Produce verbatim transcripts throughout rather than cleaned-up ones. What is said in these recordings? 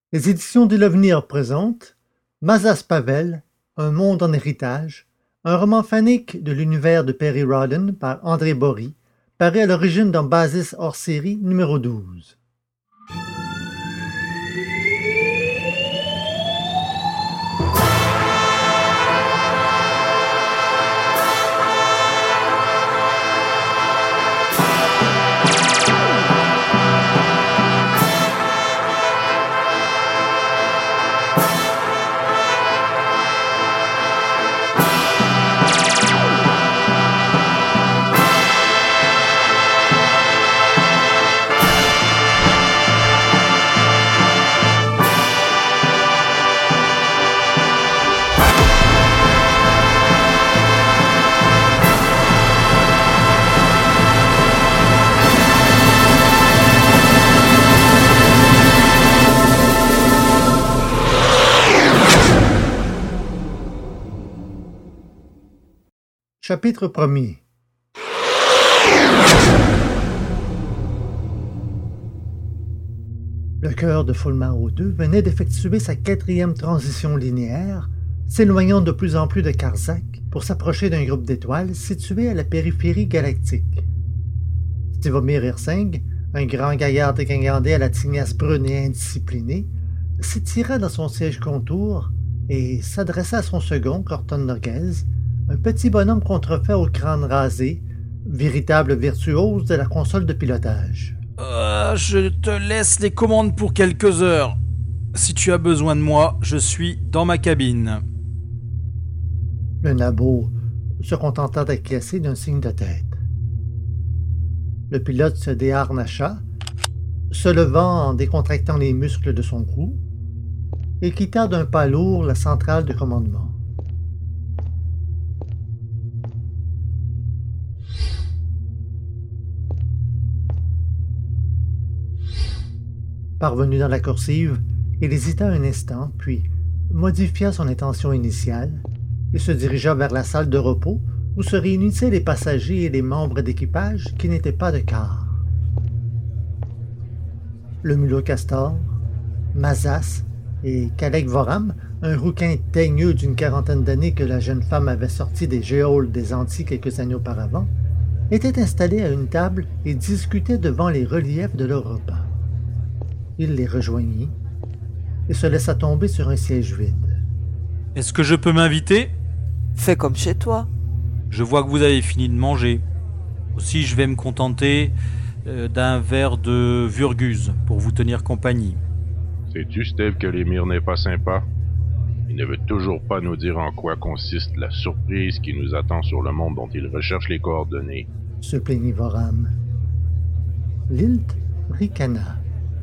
Les éditions de l'Avenir présentent Mazas Pavel, Un monde en héritage, un roman phonique de l'univers de Perry Rhodan par André Bory, paru à l'origine dans Basis hors-série numéro douze. Chapitre premier. Le cœur de Fulmar deux venait d'effectuer sa quatrième transition linéaire, s'éloignant de plus en plus de Karzak pour s'approcher d'un groupe d'étoiles situé à la périphérie galactique. Stivomir Hirsing, un grand gaillard dégingandé à la tignasse brune et indiscipliné, s'étira dans son siège contour et s'adressa à son second, Corton Noguez, un petit bonhomme contrefait au crâne rasé, véritable virtuose de la console de pilotage. Euh, je te laisse les commandes pour quelques heures. Si tu as besoin de moi, je suis dans ma cabine. Le nabo se contenta d'acquiescer d'un signe de tête. Le pilote se déharnacha, se levant en décontractant les muscles de son cou, et quitta d'un pas lourd la centrale de commandement. Parvenu dans la coursive, il hésita un instant, puis modifia son intention initiale et se dirigea vers la salle de repos où se réunissaient les passagers et les membres d'équipage qui n'étaient pas de quart. Le mulot Castor, Mazas et Kalek Voram, un rouquin teigneux d'une quarantaine d'années que la jeune femme avait sorti des géoles des Antilles quelques années auparavant, étaient installés à une table et discutaient devant les reliefs de leur repas. Il les rejoignit et se laissa tomber sur un siège vide. Est-ce que je peux m'inviter ? Fais comme chez toi. Je vois que vous avez fini de manger. Aussi, je vais me contenter euh, d'un verre de Vurguse pour vous tenir compagnie. Sais-tu, Steve, que l'émir n'est pas sympa? Il ne veut toujours pas nous dire en quoi consiste la surprise qui nous attend sur le monde dont il recherche les coordonnées. Se plaignit Voram. Lilt ricana.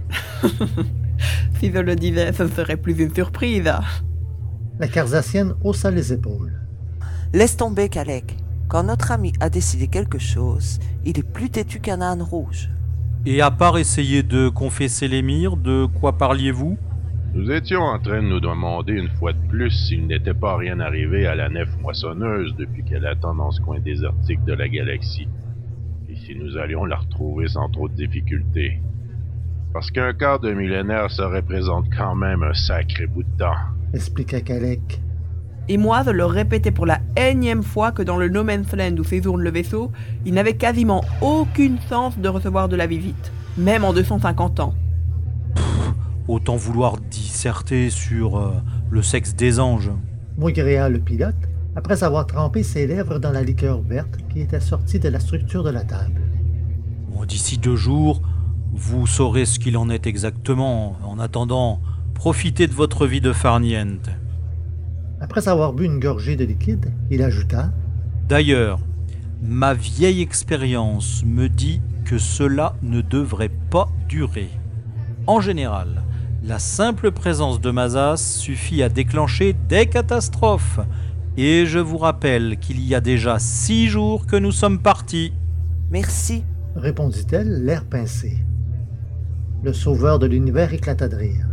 Si je le disais, ce ne serait plus une surprise. La Carzassienne haussa les épaules. Laisse tomber, Kalek. Quand notre ami a décidé quelque chose, il est plus têtu qu'un âne rouge. Et à part essayer de confesser l'émir, de quoi parliez-vous ? Nous étions en train de nous demander une fois de plus s'il n'était pas rien arrivé à la nef moissonneuse depuis qu'elle attend dans ce coin désertique de la galaxie. Et si nous allions la retrouver sans trop de difficultés. Parce qu'un quart de millénaire, ça représente quand même un sacré bout de temps. Expliqua Kalek. Et moi, je leur répétais pour la énième fois que dans le No Man's Land où séjourne le vaisseau, il n'avait quasiment aucune chance de recevoir de la visite, même en deux cent cinquante ans. Pff, autant vouloir disserter sur euh, le sexe des anges. Maugréa le pilote, après avoir trempé ses lèvres dans la liqueur verte qui était sortie de la structure de la table. Bon, d'ici deux jours, vous saurez ce qu'il en est exactement. En attendant, profitez de votre vie de farniente. Après avoir bu une gorgée de liquide, il ajouta « D'ailleurs, ma vieille expérience me dit que cela ne devrait pas durer. En général, la simple présence de Mazas suffit à déclencher des catastrophes. Et je vous rappelle qu'il y a déjà six jours que nous sommes partis. » Merci, répondit-elle, l'air pincé. Le sauveur de l'univers éclata de rire.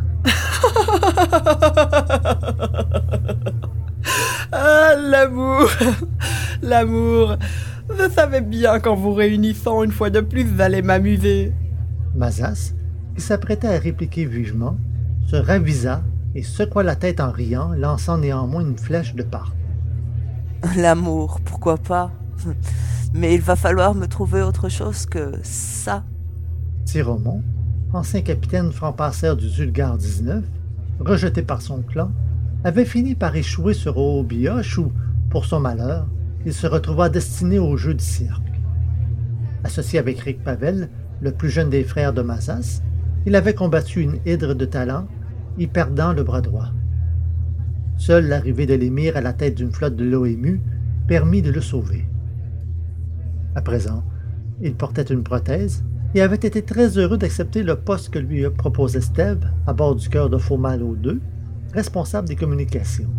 Ah, l'amour, l'amour. Je savais bien qu'en vous réunissant une fois de plus, vous allez m'amuser. Mazas, qui s'apprêtait à répliquer vivement, se ravisa et secoua la tête en riant, lançant néanmoins une flèche de part. L'amour, pourquoi pas? Mais il va falloir me trouver autre chose que ça. Tiromont, ancien capitaine franc-passeur du Zulgar dix-neuf, rejeté par son clan, avait fini par échouer sur Oobioche où, pour son malheur, il se retrouva destiné au jeu du cirque. Associé avec Rick Pavel, le plus jeune des frères de Mazas, il avait combattu une hydre de talent, y perdant le bras droit. Seule l'arrivée de l'émir à la tête d'une flotte de l'O M U permit de le sauver. À présent, il portait une prothèse et avait été très heureux d'accepter le poste que lui proposait Steve à bord du Cœur de Faux-Malo deux, responsable des communications.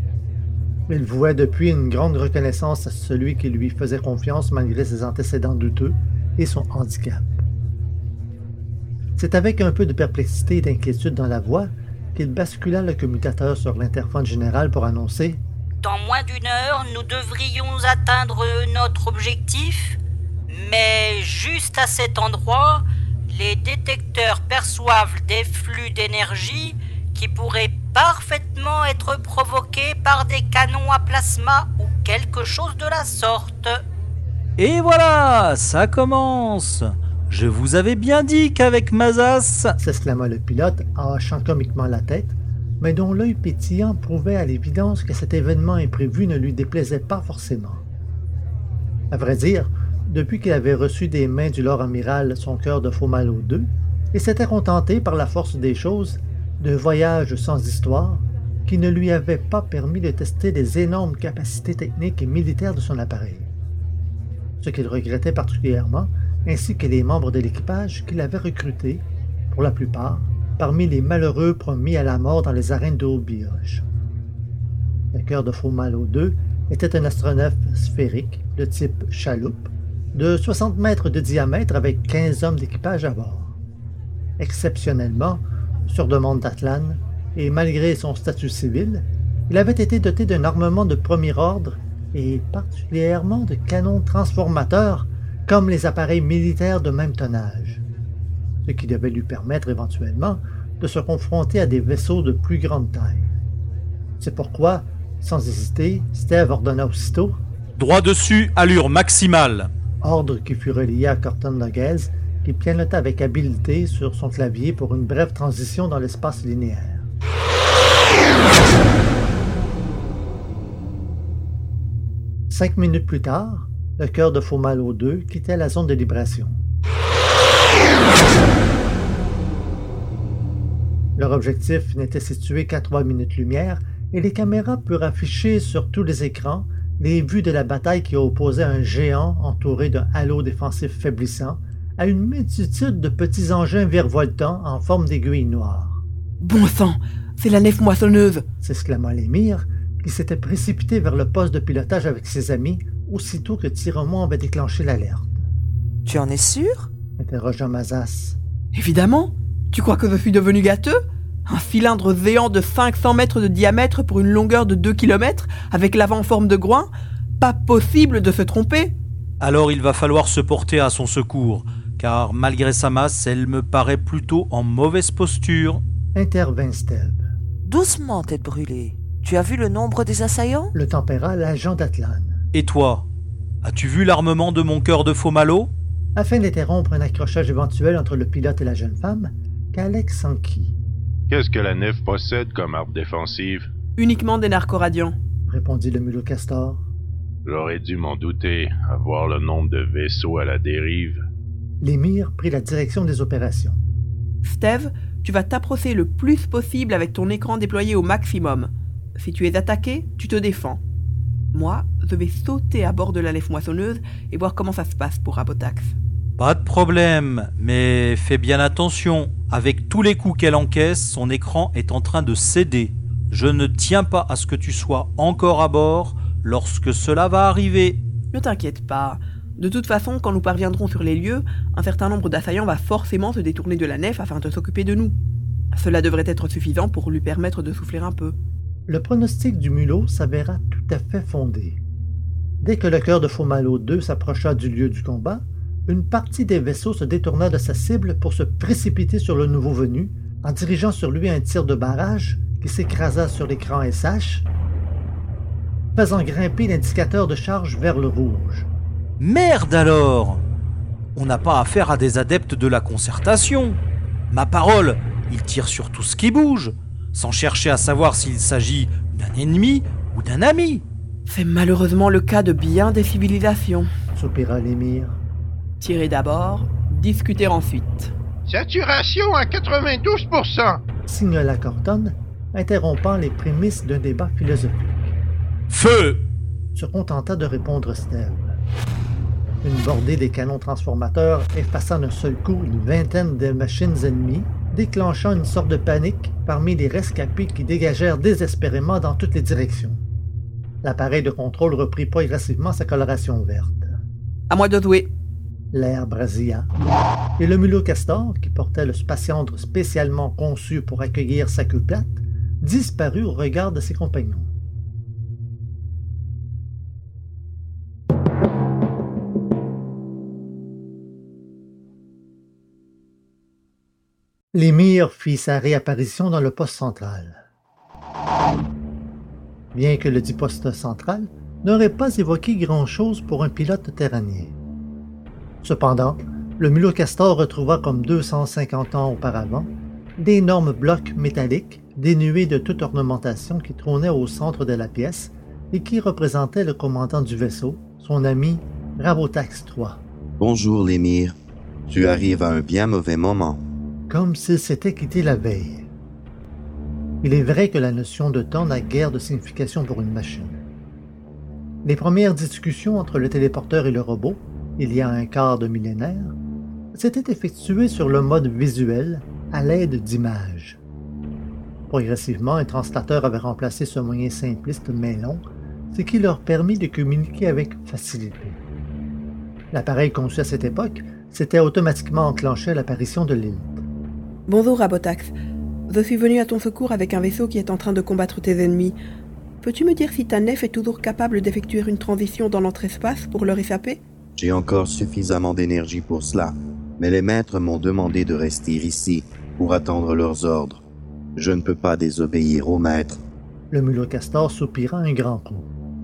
Il vouait depuis une grande reconnaissance à celui qui lui faisait confiance malgré ses antécédents douteux et son handicap. C'est avec un peu de perplexité et d'inquiétude dans la voix qu'il bascula le commutateur sur l'interphone général pour annoncer « Dans moins d'une heure, nous devrions atteindre notre objectif, mais juste à cet endroit, les détecteurs perçoivent des flux d'énergie qui pourraient parfaitement être provoqués par des canons à plasma ou quelque chose de la sorte. » Et voilà, ça commence. Je vous avais bien dit qu'avec Mazas... s'exclama le pilote en hochant comiquement la tête, mais dont l'œil pétillant prouvait à l'évidence que cet événement imprévu ne lui déplaisait pas forcément. À vrai dire, depuis qu'il avait reçu des mains du Lord Amiral son Cœur de Faux-Malo deux, il s'était contenté par la force des choses de voyages sans histoire qui ne lui avaient pas permis de tester les énormes capacités techniques et militaires de son appareil. Ce qu'il regrettait particulièrement, ainsi que les membres de l'équipage qu'il avait recrutés, pour la plupart, parmi les malheureux promis à la mort dans les arènes d'Oobioche. Le Cœur de Faux-Malo deux était un astronef sphérique de type chaloupe, de soixante mètres de diamètre avec quinze hommes d'équipage à bord. Exceptionnellement, sur demande d'Atlan, et malgré son statut civil, il avait été doté d'un armement de premier ordre et particulièrement de canons transformateurs comme les appareils militaires de même tonnage, ce qui devait lui permettre éventuellement de se confronter à des vaisseaux de plus grande taille. C'est pourquoi, sans hésiter, Steve ordonna aussitôt « Droit dessus, allure maximale !» Ordre qui fut relayé à Corton Noguez, qui pianota avec habileté sur son clavier pour une brève transition dans l'espace linéaire. Cinq minutes plus tard, le Cœur de Faux-Malo deux quittait la zone de libération. Leur objectif n'était situé qu'à trois minutes-lumière et les caméras purent afficher sur tous les écrans les vues de la bataille qui opposait un géant entouré d'un halo défensif faiblissant à une multitude de petits engins virevoltants en forme d'aiguilles noires. « Bon sang, c'est la nef moissonneuse !» s'exclama l'émir, qui s'était précipité vers le poste de pilotage avec ses amis aussitôt que Tiromont avait déclenché l'alerte. « Tu en es sûr ?» interrogea Mazas. « Évidemment. Tu crois que je suis devenu gâteux ? Un cylindre géant de cinq cents mètres de diamètre pour une longueur de deux kilomètres, avec l'avant en forme de groin ? Pas possible de se tromper !» Alors il va falloir se porter à son secours, car malgré sa masse, elle me paraît plutôt en mauvaise posture. Intervint Steve. « Doucement, tête brûlée. Tu as vu le nombre des assaillants ?» Le tempéra l'agent d'Atlan. Et toi, as-tu vu l'armement de mon Cœur de Faux-Malo ? Afin d'interrompre un accrochage éventuel entre le pilote et la jeune femme, Kalek s'enquit. Qu'est-ce que la nef possède comme arme défensive? Uniquement des narcoradians, répondit le mulot Castor. J'aurais dû m'en douter, à voir le nombre de vaisseaux à la dérive. L'émir prit la direction des opérations. Steve, tu vas t'approcher le plus possible avec ton écran déployé au maximum. Si tu es attaqué, tu te défends. Moi, je vais sauter à bord de la nef moissonneuse et voir comment ça se passe pour Rabotax. Pas de problème, mais fais bien attention. Avec tous les coups qu'elle encaisse, son écran est en train de céder. Je ne tiens pas à ce que tu sois encore à bord lorsque cela va arriver. Ne t'inquiète pas. De toute façon, quand nous parviendrons sur les lieux, un certain nombre d'assaillants va forcément se détourner de la nef afin de s'occuper de nous. Cela devrait être suffisant pour lui permettre de souffler un peu. Le pronostic du mulot s'avéra tout à fait fondé. Dès que le Cœur de Faux-Malo deux s'approcha du lieu du combat, une partie des vaisseaux se détourna de sa cible pour se précipiter sur le nouveau venu, en dirigeant sur lui un tir de barrage qui s'écrasa sur l'écran S H, faisant grimper l'indicateur de charge vers le rouge. Merde alors! On n'a pas affaire à des adeptes de la concertation. Ma parole, ils tirent sur tout ce qui bouge, sans chercher à savoir s'il s'agit d'un ennemi ou d'un ami. C'est malheureusement le cas de bien des civilisations. Soupira l'émir. Tirer d'abord, discuter ensuite. Saturation à quatre-vingt-douze pour cent. Signola Corton, interrompant les prémices d'un débat philosophique. Feu! Se contenta de répondre Steve. Une bordée des canons transformateurs effaça d'un seul coup une vingtaine de machines ennemies, déclenchant une sorte de panique parmi les rescapés qui dégagèrent désespérément dans toutes les directions. L'appareil de contrôle reprit progressivement sa coloration verte. À moi de jouer. L'air brasilla, et le mulot castor, qui portait le spatiandre spécialement conçu pour accueillir sa queue plate, disparut au regard de ses compagnons. L'émir fit sa réapparition dans le poste central. Bien que le dit poste central n'aurait pas évoqué grand-chose pour un pilote terranien. Cependant, le mulot castor retrouva comme deux cent cinquante ans auparavant d'énormes blocs métalliques dénués de toute ornementation qui trônaient au centre de la pièce et qui représentaient le commandant du vaisseau, son ami Rabotax trois. Bonjour l'émir, tu arrives à un bien mauvais moment. Comme s'il s'était quitté la veille. Il est vrai que la notion de temps n'a guère de signification pour une machine. Les premières discussions entre le téléporteur et le robot, il y a un quart de millénaire, s'étaient effectuées sur le mode visuel à l'aide d'images. Progressivement, un translateur avait remplacé ce moyen simpliste mais long, ce qui leur permit de communiquer avec facilité. L'appareil conçu à cette époque s'était automatiquement enclenché à l'apparition de l'île. Bonjour Rabotax. Je suis venu à ton secours avec un vaisseau qui est en train de combattre tes ennemis. Peux-tu me dire si ta nef est toujours capable d'effectuer une transition dans notre espace pour leur échapper? J'ai encore suffisamment d'énergie pour cela, mais les maîtres m'ont demandé de rester ici pour attendre leurs ordres. Je ne peux pas désobéir aux maîtres. Le mulot castor soupira un grand coup.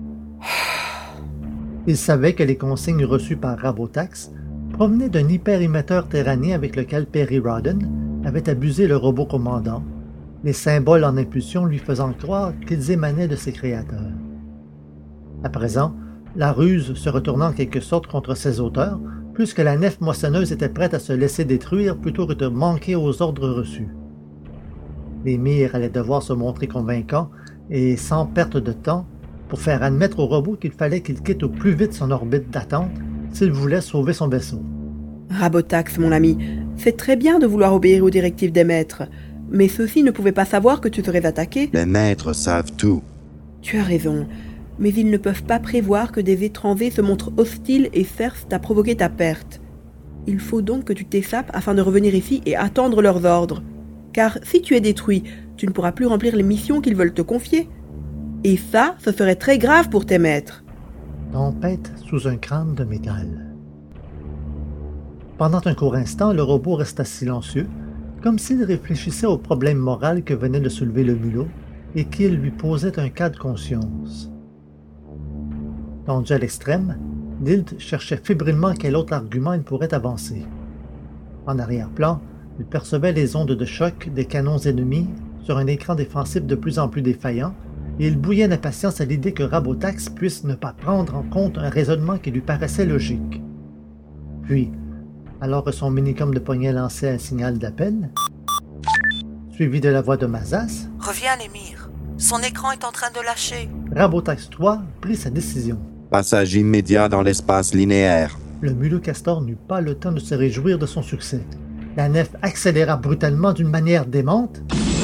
Il savait que les consignes reçues par Rabotax provenaient d'un hyperémetteur terranien avec lequel Perry Rodden avait abusé le robot commandant, les symboles en impulsion lui faisant croire qu'ils émanaient de ses créateurs. À présent, la ruse se retournant en quelque sorte contre ses auteurs, puisque la nef moissonneuse était prête à se laisser détruire plutôt que de manquer aux ordres reçus. L'émir allait devoir se montrer convaincant et sans perte de temps pour faire admettre au robot qu'il fallait qu'il quitte au plus vite son orbite d'attente s'il voulait sauver son vaisseau. Rabotax, mon ami, c'est très bien de vouloir obéir aux directives des maîtres, mais ceux-ci ne pouvaient pas savoir que tu serais attaqué. Les maîtres savent tout. Tu as raison, mais ils ne peuvent pas prévoir que des étrangers se montrent hostiles et cherchent à provoquer ta perte. Il faut donc que tu t'échappes afin de revenir ici et attendre leurs ordres. Car si tu es détruit, tu ne pourras plus remplir les missions qu'ils veulent te confier. Et ça, ce serait très grave pour tes maîtres. Tempête sous un crâne de métal. Pendant un court instant, le robot resta silencieux, comme s'il réfléchissait au problème moral que venait de soulever le mulot et qu'il lui posait un cas de conscience. Tendu à l'extrême, Lilt cherchait fébrilement quel autre argument il pourrait avancer. En arrière-plan, il percevait les ondes de choc des canons ennemis sur un écran défensif de plus en plus défaillant, et il bouillait d'impatience à l'idée que Rabotax puisse ne pas prendre en compte un raisonnement qui lui paraissait logique. Puis, alors que son minicom de poignet lançait un signal d'appel, suivi de la voix de Mazas, « Reviens, l'émir. Son écran est en train de lâcher. » Rabotax trois prit sa décision. Passage immédiat dans l'espace linéaire. Le mulot castor n'eut pas le temps de se réjouir de son succès. La nef accéléra brutalement d'une manière démente,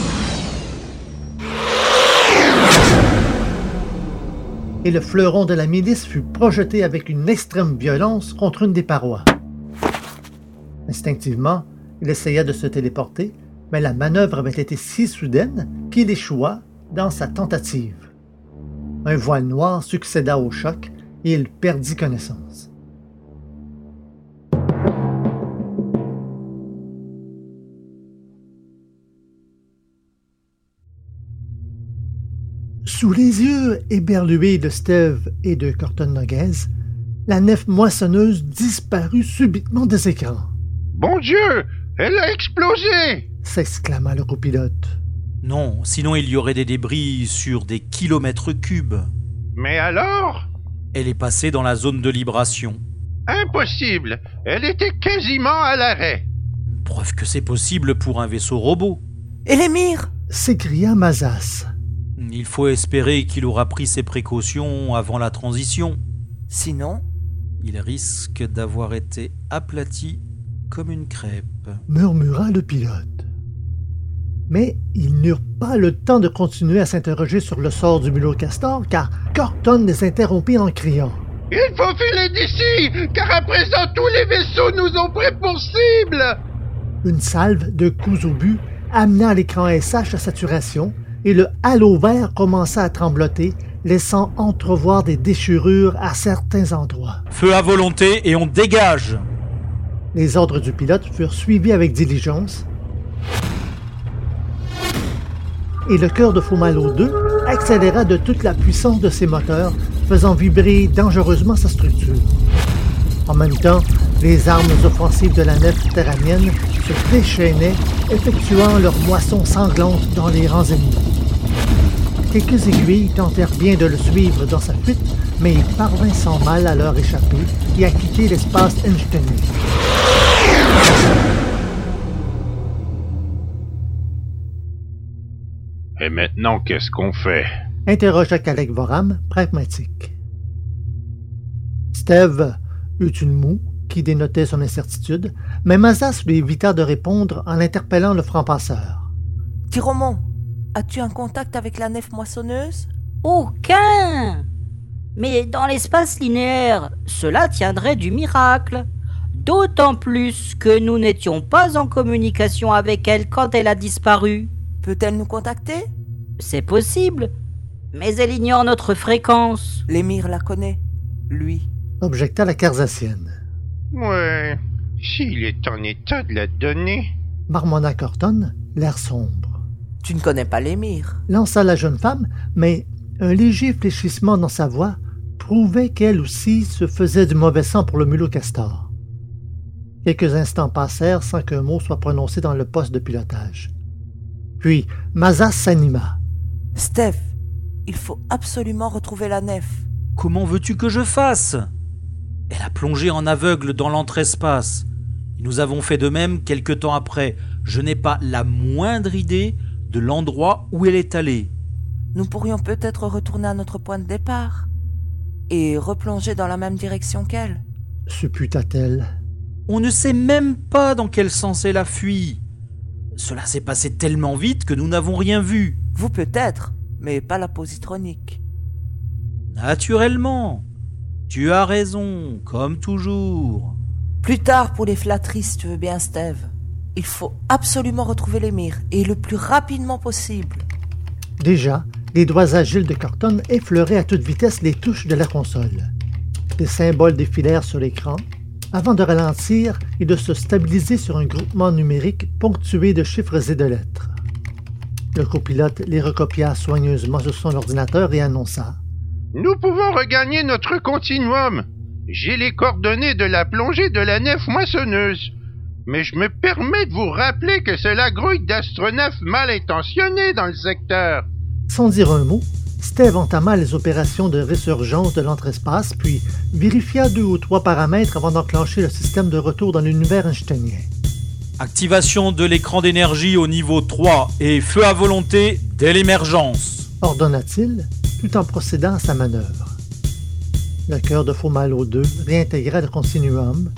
et le fleuron de la milice fut projeté avec une extrême violence contre une des parois. Instinctivement, il essaya de se téléporter, mais la manœuvre avait été si soudaine qu'il échoua dans sa tentative. Un voile noir succéda au choc et il perdit connaissance. Sous les yeux éberlués de Steve et de Corton Noguez, la nef moissonneuse disparut subitement des écrans. « Bon Dieu! Elle a explosé !» s'exclama le copilote. Non, sinon il y aurait des débris sur des kilomètres cubes. Mais alors? Elle est passée dans la zone de libration. Impossible! Elle était quasiment à l'arrêt. Preuve que c'est possible pour un vaisseau robot. Et l'émir? S'écria Mazas. Il faut espérer qu'il aura pris ses précautions avant la transition. Sinon? Il risque d'avoir été aplati comme une crêpe. Murmura le pilote. Mais ils n'eurent pas le temps de continuer à s'interroger sur le sort du mulot castor, car Corton les interrompit en criant. « Il faut filer d'ici, car à présent tous les vaisseaux nous ont pris pour cible !» Une salve de coups au but amena l'écran S H à saturation et le halo vert commença à trembloter, laissant entrevoir des déchirures à certains endroits. Feu à volonté et on dégage! Les ordres du pilote furent suivis avec diligence et le cœur de Fomalhaut deux accéléra de toute la puissance de ses moteurs, faisant vibrer dangereusement sa structure. En même temps, les armes offensives de la nef terranienne se déchaînaient, effectuant leur moisson sanglante dans les rangs ennemis. Quelques aiguilles tentèrent bien de le suivre dans sa fuite, mais il parvint sans mal à leur échapper et à quitter l'espace einsteinien. Et maintenant, qu'est-ce qu'on fait? Interrogea Kalek Voram, pragmatique. Steve eut une moue qui dénotait son incertitude, mais Mazas lui évita de répondre en interpellant le franc-passeur. Tiromon, as-tu un contact avec la nef moissonneuse? Aucun! Mais dans l'espace linéaire, cela tiendrait du miracle. D'autant plus que nous n'étions pas en communication avec elle quand elle a disparu. Peut-elle nous contacter? C'est possible, mais elle ignore notre fréquence. L'émir la connaît, lui. Objecta la Carzassienne. Ouais, s'il est en état de la donner... Marmonna Corton, l'air sombre. Tu ne connais pas l'émir? Lança la jeune femme, mais un léger fléchissement dans sa voix prouvait qu'elle aussi se faisait du mauvais sang pour le mulot castor. Quelques instants passèrent sans qu'un mot soit prononcé dans le poste de pilotage. Puis, Mazas s'anima. « Steph, il faut absolument retrouver la nef. » Comment veux-tu que je fasse? Elle a plongé en aveugle dans l'entre-espace. Nous avons fait de même quelque temps après. Je n'ai pas la moindre idée de l'endroit où elle est allée. Nous pourrions peut-être retourner à notre point de départ et replonger dans la même direction qu'elle. Supputa-t-elle. On ne sait même pas dans quel sens elle a fui. Cela s'est passé tellement vite que nous n'avons rien vu. Vous peut-être, mais pas la positronique. Naturellement. Tu as raison, comme toujours. Plus tard pour les flatteries, si tu veux bien, Steve. Il faut absolument retrouver l'émir, et le plus rapidement possible. Déjà, les doigts agiles de Corton effleuraient à toute vitesse les touches de la console. Des symboles défilèrent sur l'écran, avant de ralentir et de se stabiliser sur un groupement numérique ponctué de chiffres et de lettres. Le copilote les recopia soigneusement sur son ordinateur et annonça. « Nous pouvons regagner notre continuum. J'ai les coordonnées de la plongée de la nef moissonneuse. Mais je me permets de vous rappeler que c'est la grouille d'astronefs mal intentionnés dans le secteur. » Sans dire un mot, Steve entama les opérations de résurgence de l'entre-espace, puis vérifia deux ou trois paramètres avant d'enclencher le système de retour dans l'univers einsteinien. Activation de l'écran d'énergie au niveau trois et feu à volonté dès l'émergence, ordonna-t-il, tout en procédant à sa manœuvre. Le cœur de Fomalhaut deux réintégra le continuum,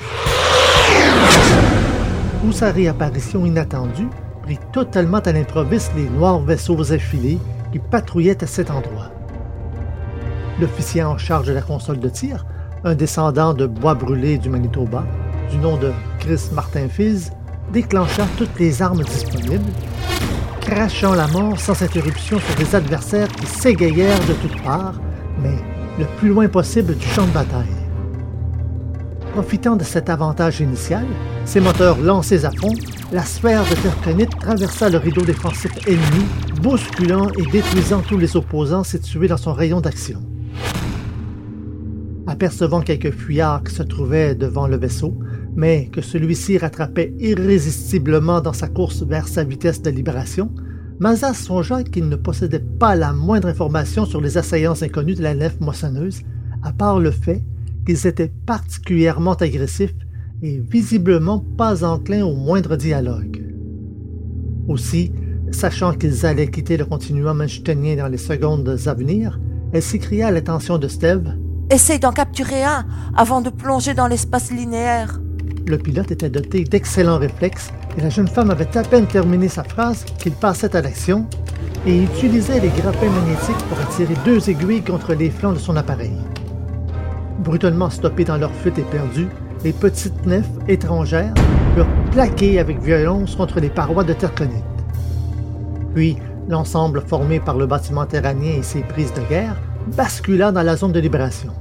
où sa réapparition inattendue prit totalement à l'improviste les noirs vaisseaux effilés qui patrouillaient à cet endroit. L'officier en charge de la console de tir, un descendant de bois brûlé du Manitoba, du nom de Chris Martin Fiz, déclencha toutes les armes disponibles, crachant la mort sans interruption sur des adversaires qui s'égayèrent de toutes parts, mais le plus loin possible du champ de bataille. Profitant de cet avantage initial, ses moteurs lancés à fond, la sphère de terconite traversa le rideau défensif ennemi, bousculant et détruisant tous les opposants situés dans son rayon d'action. Apercevant quelques fuyards qui se trouvaient devant le vaisseau, mais que celui-ci rattrapait irrésistiblement dans sa course vers sa vitesse de libération, Mazas songea qu'il ne possédait pas la moindre information sur les assaillants inconnus de la nef moissonneuse, à part le fait qu'ils étaient particulièrement agressifs et visiblement pas enclins au moindre dialogue. Aussi, sachant qu'ils allaient quitter le continuum einsteinien dans les secondes à venir, elle s'écria à l'attention de Steve. « Essaye d'en capturer un avant de plonger dans l'espace linéaire. » Le pilote était doté d'excellents réflexes et la jeune femme avait à peine terminé sa phrase qu'il passait à l'action et utilisait les grappins magnétiques pour attirer deux aiguilles contre les flancs de son appareil. Brutalement stoppés dans leur fuite éperdue, les petites nefs étrangères furent plaquées avec violence contre les parois de terconite. Puis, l'ensemble formé par le bâtiment terranien et ses prises de guerre bascula dans la zone de libération.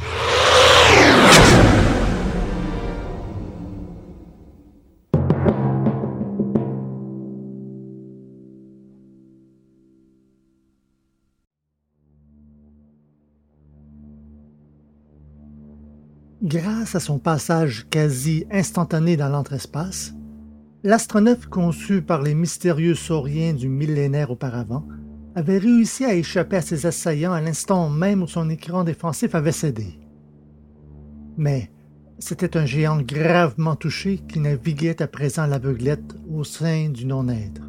Grâce à son passage quasi instantané dans l'entre-espace, l'astronef conçu par les mystérieux sauriens du millénaire auparavant avait réussi à échapper à ses assaillants à l'instant même où son écran défensif avait cédé. Mais c'était un géant gravement touché qui naviguait à présent à l'aveuglette au sein du non-être.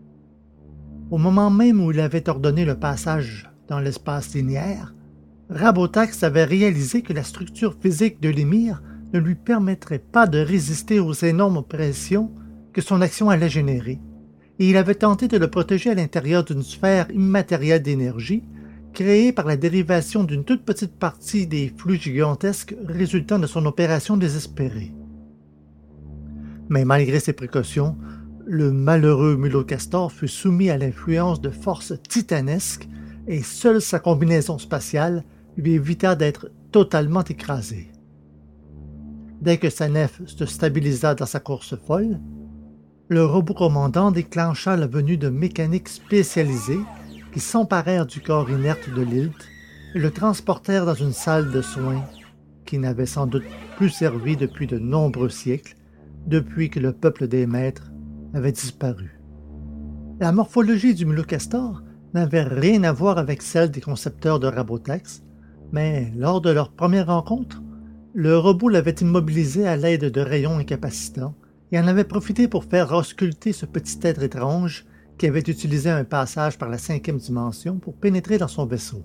Au moment même où il avait ordonné le passage dans l'espace linéaire, Rabotax avait réalisé que la structure physique de l'émir ne lui permettrait pas de résister aux énormes pressions que son action allait générer, et il avait tenté de le protéger à l'intérieur d'une sphère immatérielle d'énergie créée par la dérivation d'une toute petite partie des flux gigantesques résultant de son opération désespérée. Mais malgré ces précautions, le malheureux Mulocastor fut soumis à l'influence de forces titanesques et seule sa combinaison spatiale lui évita d'être totalement écrasé. Dès que sa nef se stabilisa dans sa course folle, le robot commandant déclencha la venue de mécaniques spécialisées qui s'emparèrent du corps inerte de Lilt et le transportèrent dans une salle de soins qui n'avait sans doute plus servi depuis de nombreux siècles, depuis que le peuple des maîtres avait disparu. La morphologie du Mulocastor n'avait rien à voir avec celle des concepteurs de Rabotax, mais lors de leur première rencontre, le robot l'avait immobilisé à l'aide de rayons incapacitants et en avait profité pour faire ausculter ce petit être étrange qui avait utilisé un passage par la cinquième dimension pour pénétrer dans son vaisseau.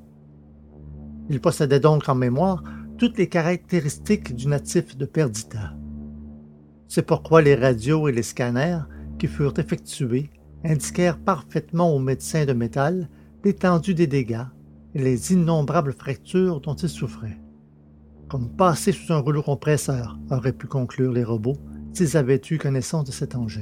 Il possédait donc en mémoire toutes les caractéristiques du natif de Perdita. C'est pourquoi les radios et les scanners qui furent effectués indiquèrent parfaitement aux médecins de métal l'étendue des dégâts et les innombrables fractures dont il souffrait. Comme passer sous un rouleau compresseur, auraient pu conclure les robots s'ils avaient eu connaissance de cet engin.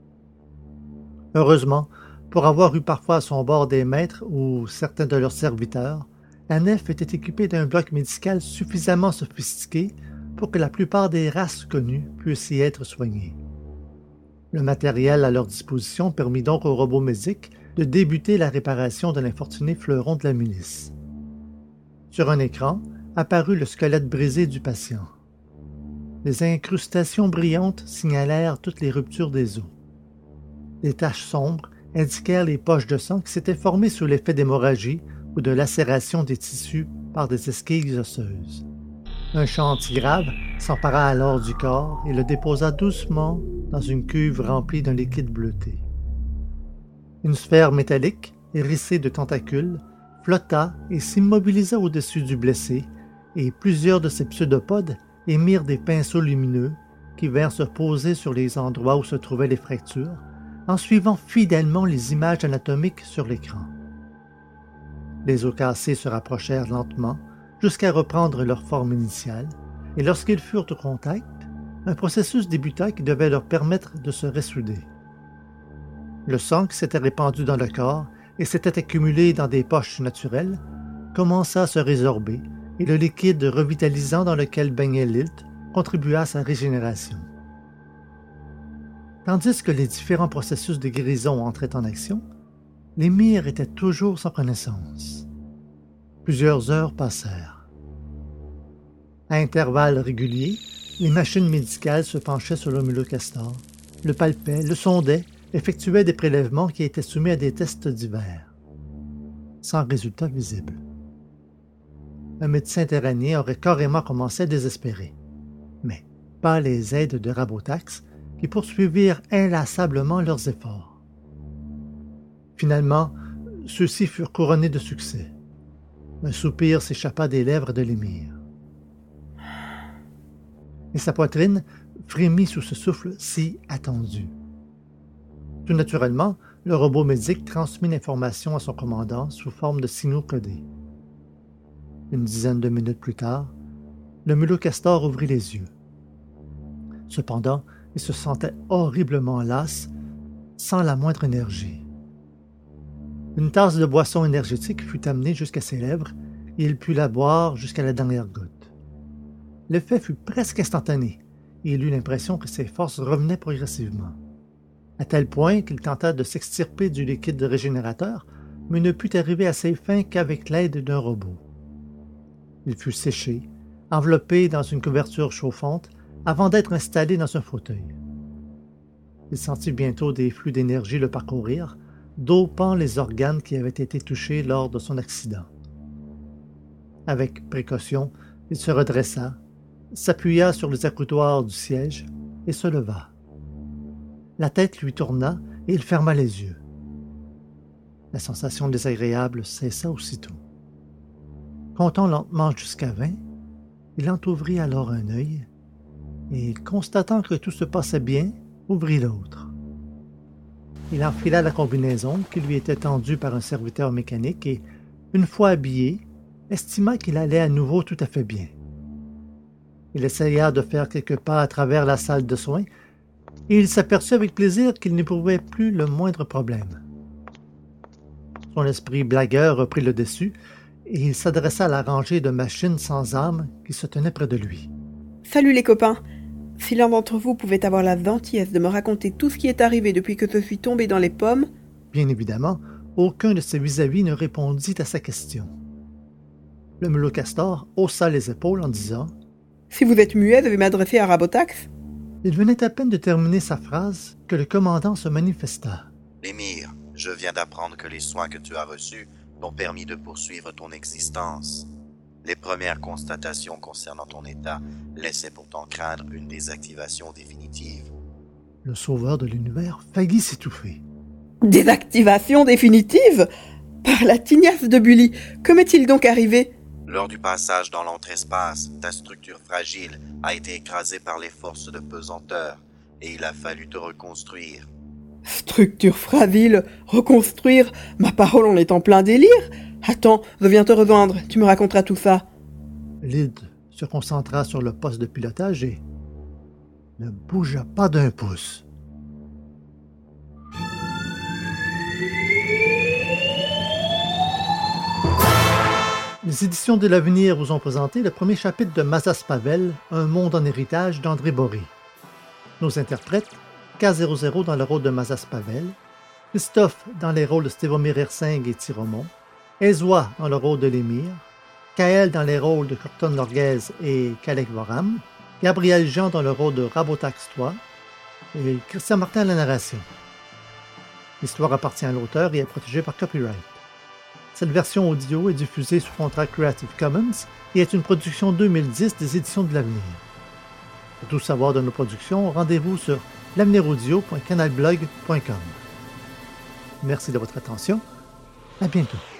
Heureusement, pour avoir eu parfois à son bord des maîtres ou certains de leurs serviteurs, la nef était équipée d'un bloc médical suffisamment sophistiqué pour que la plupart des races connues puissent y être soignées. Le matériel à leur disposition permit donc aux robots médics de débuter la réparation de l'infortuné fleuron de la milice. Sur un écran apparut le squelette brisé du patient. Les incrustations brillantes signalèrent toutes les ruptures des os. Des taches sombres indiquèrent les poches de sang qui s'étaient formées sous l'effet d'hémorragie ou de lacération des tissus par des esquilles osseuses. Un chant antigrave s'empara alors du corps et le déposa doucement dans une cuve remplie d'un liquide bleuté. Une sphère métallique, hérissée de tentacules, flotta et s'immobilisa au-dessus du blessé, et plusieurs de ces pseudopodes émirent des pinceaux lumineux qui vinrent se poser sur les endroits où se trouvaient les fractures, en suivant fidèlement les images anatomiques sur l'écran. Les os cassés se rapprochèrent lentement jusqu'à reprendre leur forme initiale, et lorsqu'ils furent au contact, un processus débuta qui devait leur permettre de se ressouder. Le sang qui s'était répandu dans le corps et s'était accumulé dans des poches naturelles commença à se résorber, et le liquide revitalisant dans lequel baignait Lilt contribua à sa régénération. Tandis que les différents processus de guérison entraient en action, l'émir était toujours sans connaissance. Plusieurs heures passèrent. À intervalles réguliers, les machines médicales se penchaient sur le Mulocastor, le palpaient, le sondaient, effectuaient des prélèvements qui étaient soumis à des tests divers, sans résultat visible. Un médecin terranien aurait carrément commencé à désespérer, mais pas les aides de Rabotax, qui poursuivirent inlassablement leurs efforts. Finalement, ceux-ci furent couronnés de succès. Un soupir s'échappa des lèvres de l'émir. Et sa poitrine frémit sous ce souffle si attendu. Tout naturellement, le robot médic transmit l'information à son commandant sous forme de signaux codés. Une dizaine de minutes plus tard, le Mulocastor ouvrit les yeux. Cependant, il se sentait horriblement las, sans la moindre énergie. Une tasse de boisson énergétique fut amenée jusqu'à ses lèvres et il put la boire jusqu'à la dernière goutte. L'effet fut presque instantané et il eut l'impression que ses forces revenaient progressivement, à tel point qu'il tenta de s'extirper du liquide régénérateur, mais ne put arriver à ses fins qu'avec l'aide d'un robot. Il fut séché, enveloppé dans une couverture chauffante, avant d'être installé dans un fauteuil. Il sentit bientôt des flux d'énergie le parcourir, dopant les organes qui avaient été touchés lors de son accident. Avec précaution, il se redressa, s'appuya sur les accoudoirs du siège et se leva. La tête lui tourna et il ferma les yeux. La sensation désagréable cessa aussitôt. Comptant lentement jusqu'à vingt, il entr'ouvrit alors un œil et, constatant que tout se passait bien, ouvrit l'autre. Il enfila la combinaison qui lui était tendue par un serviteur mécanique et, une fois habillé, estima qu'il allait à nouveau tout à fait bien. Il essaya de faire quelques pas à travers la salle de soins et il s'aperçut avec plaisir qu'il n'éprouvait plus le moindre problème. Son esprit blagueur reprit le dessus et il s'adressa à la rangée de machines sans âme qui se tenait près de lui. « Salut les copains! Si l'un d'entre vous pouvait avoir la gentillesse de me raconter tout ce qui est arrivé depuis que je suis tombé dans les pommes... » Bien évidemment, aucun de ses vis-à-vis ne répondit à sa question. Le Mulocastor haussa les épaules en disant « Si vous êtes muet, je vais m'adresser à Rabotax. » Il venait à peine de terminer sa phrase que le commandant se manifesta. « L'émir, je viens d'apprendre que les soins que tu as reçus t'ont permis de poursuivre ton existence. Les premières constatations concernant ton état laissaient pourtant craindre une désactivation définitive. » Le sauveur de l'univers faillit s'étouffer. « Désactivation définitive? Par la tignasse de Bully, que m'est-il donc arrivé? » Lors du passage dans l'entre-espace, ta structure fragile a été écrasée par les forces de pesanteur et il a fallu te reconstruire. Structure fragile, reconstruire? Ma parole, on est en plein délire. Attends, je viens te rejoindre, tu me raconteras tout ça. Lyd se concentra sur le poste de pilotage et ne bougea pas d'un pouce. Les éditions de l'Avenir vous ont présenté le premier chapitre de Mazas Pavel, Un monde en héritage d'André Bory. Nos interprètes, K zéro zéro dans le rôle de Mazas Pavel, Christophe dans les rôles de Stevomir Hersing et Tiromon, Ezwa dans le rôle de l'émir, Kael dans les rôles de Corton Lorguez et Kalek Voram, Gabriel Jean dans le rôle de Rabotax trois et Christian Martin à la narration. L'histoire appartient à l'auteur et est protégée par copyright. Cette version audio est diffusée sous contrat Creative Commons et est une production deux mille dix des Éditions de l'Avenir. Pour tout savoir de nos productions, rendez-vous sur l'avenir audio point canalblog point com. Merci de votre attention. À bientôt.